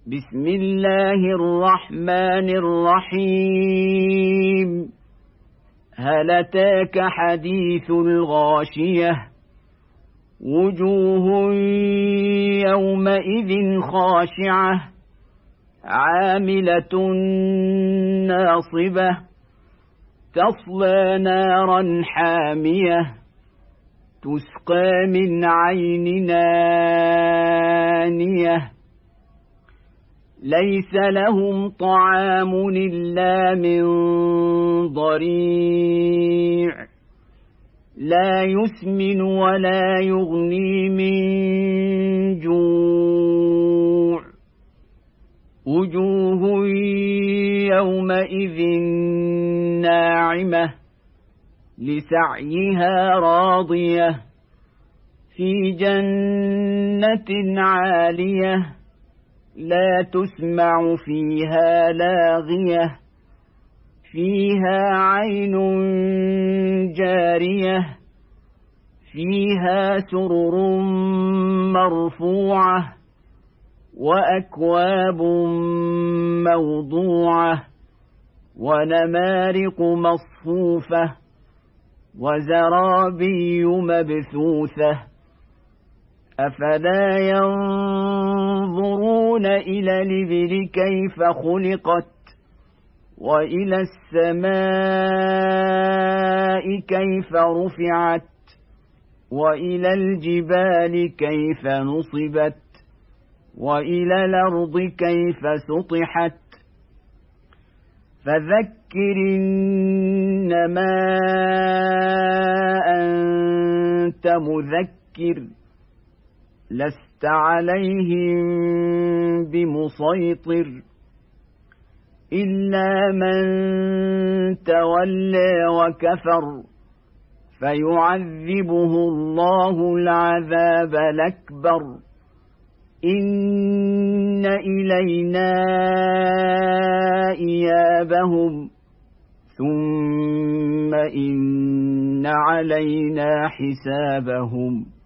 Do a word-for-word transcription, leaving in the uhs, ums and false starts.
بسم الله الرحمن الرحيم هل أتاك حديث الغاشية وجوه يومئذ خاشعة عاملة ناصبة تصلى نارا حامية تسقى من عين آنية ليس لهم طعام إلا من ضريع لا يسمن ولا يغني من جوع وجوه يومئذ ناعمة لسعيها راضية في جنة عالية لا تسمع فيها لاغية فيها عين جارية فيها سرر مرفوعة وأكواب موضوعة ونمارق مصفوفة وزرابي مبثوثة أفلا ينظرون إلى الإبل كيف خلقت وإلى السماء كيف رفعت وإلى الجبال كيف نصبت وإلى الأرض كيف سطحت فذكر إنما أنت مذكر لست عليهم بمسيطر إلا من تولى وكفر فيعذبه الله العذاب الأكبر إن إلينا إيابهم ثم إن علينا حسابهم